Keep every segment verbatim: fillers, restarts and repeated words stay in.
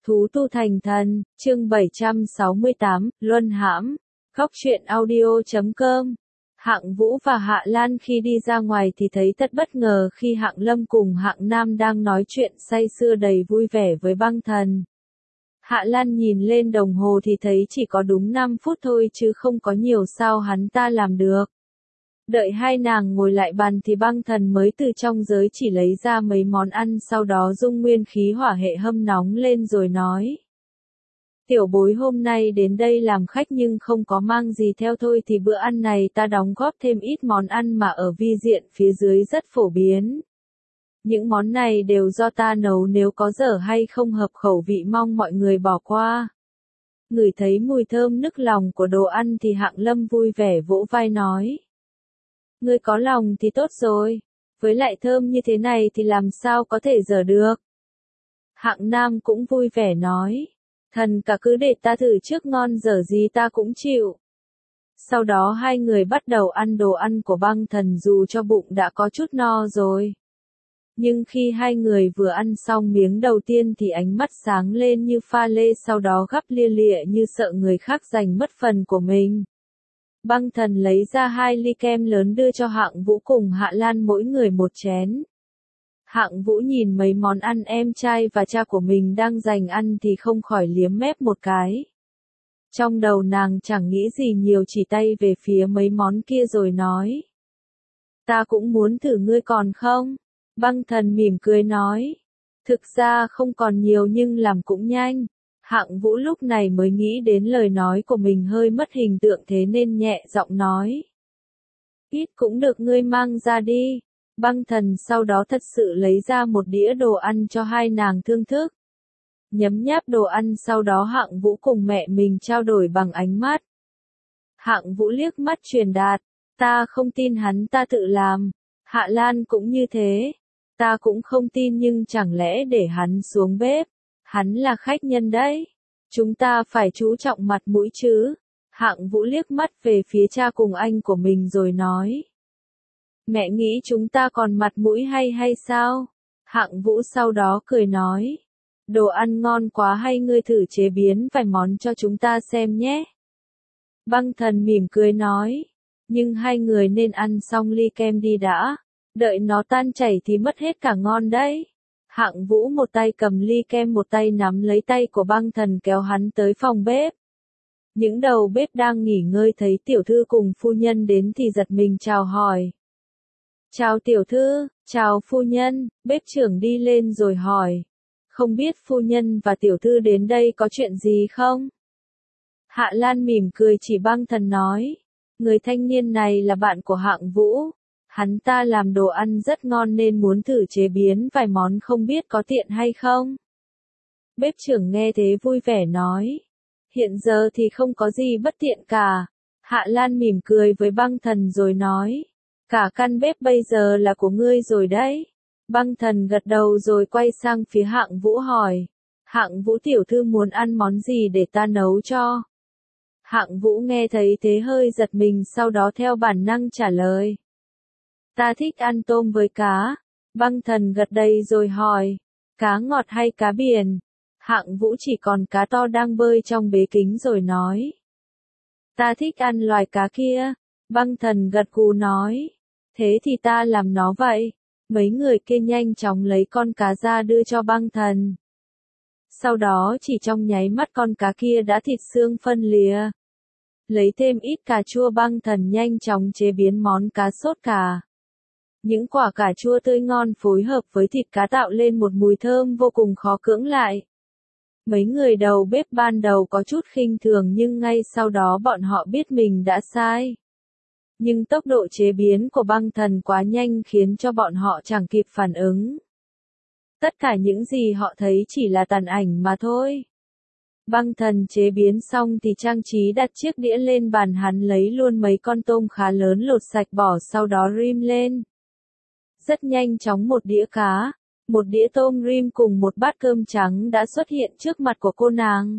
Thú tu thành thần, chương bảy trăm sáu mươi tám, Luân hãm, Góc truyện audio chấm com. Hạng Vũ và Hạ Lan khi đi ra ngoài thì thấy thật bất ngờ khi Hạng Lâm cùng Hạng Nam đang nói chuyện say sưa đầy vui vẻ với băng thần. Hạ Lan nhìn lên đồng hồ thì thấy chỉ có đúng năm phút thôi chứ không có nhiều, sao hắn ta làm được. Đợi hai nàng ngồi lại bàn thì băng thần mới từ trong giới chỉ lấy ra mấy món ăn, sau đó dung nguyên khí hỏa hệ hâm nóng lên rồi nói. Tiểu bối hôm nay đến đây làm khách nhưng không có mang gì theo thôi, thì bữa ăn này ta đóng góp thêm ít món ăn mà ở vi diện phía dưới rất phổ biến. Những món này đều do ta nấu, nếu có dở hay không hợp khẩu vị mong mọi người bỏ qua. Ngửi thấy mùi thơm nức lòng của đồ ăn thì Hạng Lâm vui vẻ vỗ vai nói. Ngươi có lòng thì tốt rồi, với lại thơm như thế này thì làm sao có thể dở được. Hạng Nam cũng vui vẻ nói, thần cả cứ để ta thử trước, ngon dở gì ta cũng chịu. Sau đó hai người bắt đầu ăn đồ ăn của băng thần dù cho bụng đã có chút no rồi. Nhưng khi hai người vừa ăn xong miếng đầu tiên thì ánh mắt sáng lên như pha lê, sau đó gắp lia lịa như sợ người khác giành mất phần của mình. Băng thần lấy ra hai ly kem lớn đưa cho Hạng Vũ cùng Hạ Lan mỗi người một chén. Hạng Vũ nhìn mấy món ăn em trai và cha của mình đang dành ăn thì không khỏi liếm mép một cái. Trong đầu nàng chẳng nghĩ gì nhiều, chỉ tay về phía mấy món kia rồi nói. Ta cũng muốn thử, ngươi còn không? Băng thần mỉm cười nói. Thực ra không còn nhiều nhưng làm cũng nhanh. Hạng Vũ lúc này mới nghĩ đến lời nói của mình hơi mất hình tượng, thế nên nhẹ giọng nói. Ít cũng được, ngươi mang ra đi. Băng thần sau đó thật sự lấy ra một đĩa đồ ăn cho hai nàng thưởng thức. Nhấm nháp đồ ăn, sau đó Hạng Vũ cùng mẹ mình trao đổi bằng ánh mắt. Hạng Vũ liếc mắt truyền đạt. Ta không tin hắn ta tự làm. Hạ Lan cũng như thế. Ta cũng không tin, nhưng chẳng lẽ để hắn xuống bếp. Hắn là khách nhân đấy. Chúng ta phải chú trọng mặt mũi chứ. Hạng Vũ liếc mắt về phía cha cùng anh của mình rồi nói. Mẹ nghĩ chúng ta còn mặt mũi hay hay sao? Hạng Vũ sau đó cười nói. Đồ ăn ngon quá, hay ngươi thử chế biến vài món cho chúng ta xem nhé. Băng thần mỉm cười nói. Nhưng hai người nên ăn xong ly kem đi đã. Đợi nó tan chảy thì mất hết cả ngon đấy. Hạng Vũ một tay cầm ly kem, một tay nắm lấy tay của băng thần kéo hắn tới phòng bếp. Những đầu bếp đang nghỉ ngơi thấy tiểu thư cùng phu nhân đến thì giật mình chào hỏi. Chào tiểu thư, chào phu nhân, bếp trưởng đi lên rồi hỏi. Không biết phu nhân và tiểu thư đến đây có chuyện gì không? Hạ Lan mỉm cười chỉ băng thần nói. Người thanh niên này là bạn của Hạng Vũ. Hắn ta làm đồ ăn rất ngon nên muốn thử chế biến vài món, không biết có tiện hay không? Bếp trưởng nghe thế vui vẻ nói. Hiện giờ thì không có gì bất tiện cả. Hạ Lan mỉm cười với băng thần rồi nói. Cả căn bếp bây giờ là của ngươi rồi đấy. Băng thần gật đầu rồi quay sang phía Hạng Vũ hỏi. Hạng Vũ tiểu thư muốn ăn món gì để ta nấu cho? Hạng Vũ nghe thấy thế hơi giật mình, sau đó theo bản năng trả lời. Ta thích ăn tôm với cá. Băng thần gật đầy rồi hỏi. Cá ngọt hay cá biển? Hạng Vũ chỉ còn cá to đang bơi trong bế kính rồi nói. Ta thích ăn loài cá kia. Băng thần gật gù nói. Thế thì ta làm nó vậy. Mấy người kia nhanh chóng lấy con cá ra đưa cho băng thần. Sau đó chỉ trong nháy mắt con cá kia đã thịt xương phân lìa. Lấy thêm ít cà chua, băng thần nhanh chóng chế biến món cá sốt cà. Những quả cà chua tươi ngon phối hợp với thịt cá tạo lên một mùi thơm vô cùng khó cưỡng lại. Mấy người đầu bếp ban đầu có chút khinh thường nhưng ngay sau đó bọn họ biết mình đã sai. Nhưng tốc độ chế biến của băng thần quá nhanh khiến cho bọn họ chẳng kịp phản ứng. Tất cả những gì họ thấy chỉ là tàn ảnh mà thôi. Băng thần chế biến xong thì trang trí đặt chiếc đĩa lên bàn, hắn lấy luôn mấy con tôm khá lớn lột sạch bỏ, sau đó rim lên. Rất nhanh chóng một đĩa cá, một đĩa tôm rim cùng một bát cơm trắng đã xuất hiện trước mặt của cô nàng.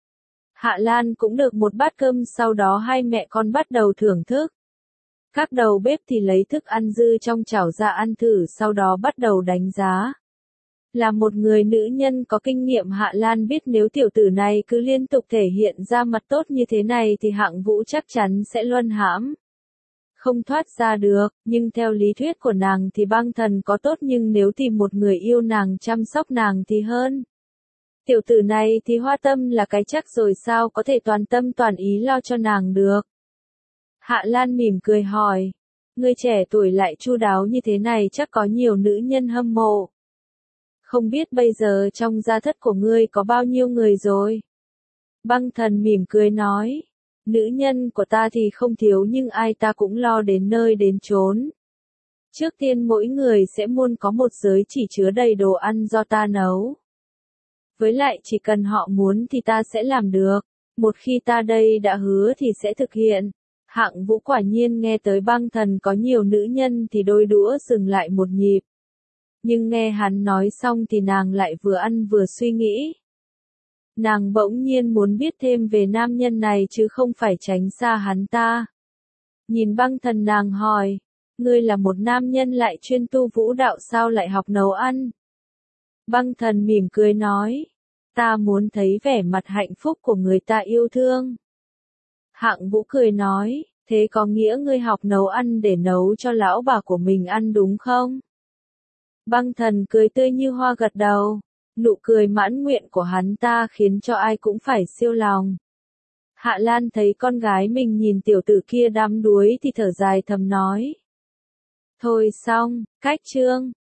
Hạ Lan cũng được một bát cơm, sau đó hai mẹ con bắt đầu thưởng thức. Các đầu bếp thì lấy thức ăn dư trong chảo ra ăn thử, sau đó bắt đầu đánh giá. Là một người nữ nhân có kinh nghiệm, Hạ Lan biết nếu tiểu tử này cứ liên tục thể hiện ra mặt tốt như thế này thì Hạng Vũ chắc chắn sẽ luân hãm. Không thoát ra được, nhưng theo lý thuyết của nàng thì băng thần có tốt nhưng nếu tìm một người yêu nàng chăm sóc nàng thì hơn. Tiểu tử này thì hoa tâm là cái chắc rồi sao có thể toàn tâm toàn ý lo cho nàng được. Hạ Lan mỉm cười hỏi, ngươi trẻ tuổi lại chu đáo như thế này chắc có nhiều nữ nhân hâm mộ. Không biết bây giờ trong gia thất của ngươi có bao nhiêu người rồi? Băng thần mỉm cười nói, nữ nhân của ta thì không thiếu nhưng ai ta cũng lo đến nơi đến chốn. Trước tiên mỗi người sẽ muốn có một giới chỉ chứa đầy đồ ăn do ta nấu. Với lại chỉ cần họ muốn thì ta sẽ làm được, một khi ta đây đã hứa thì sẽ thực hiện. Hạng Vũ quả nhiên nghe tới băng thần có nhiều nữ nhân thì đôi đũa dừng lại một nhịp. Nhưng nghe hắn nói xong thì nàng lại vừa ăn vừa suy nghĩ. Nàng bỗng nhiên muốn biết thêm về nam nhân này chứ không phải tránh xa hắn ta. Nhìn băng thần nàng hỏi, ngươi là một nam nhân lại chuyên tu vũ đạo sao lại học nấu ăn? Băng thần mỉm cười nói, ta muốn thấy vẻ mặt hạnh phúc của người ta yêu thương. Hạng Vũ cười nói, thế có nghĩa ngươi học nấu ăn để nấu cho lão bà của mình ăn đúng không? Băng thần cười tươi như hoa gật đầu, nụ cười mãn nguyện của hắn ta khiến cho ai cũng phải siêu lòng. Hạ Lan thấy con gái mình nhìn tiểu tử kia đắm đuối thì thở dài thầm nói. Thôi xong, cách chương.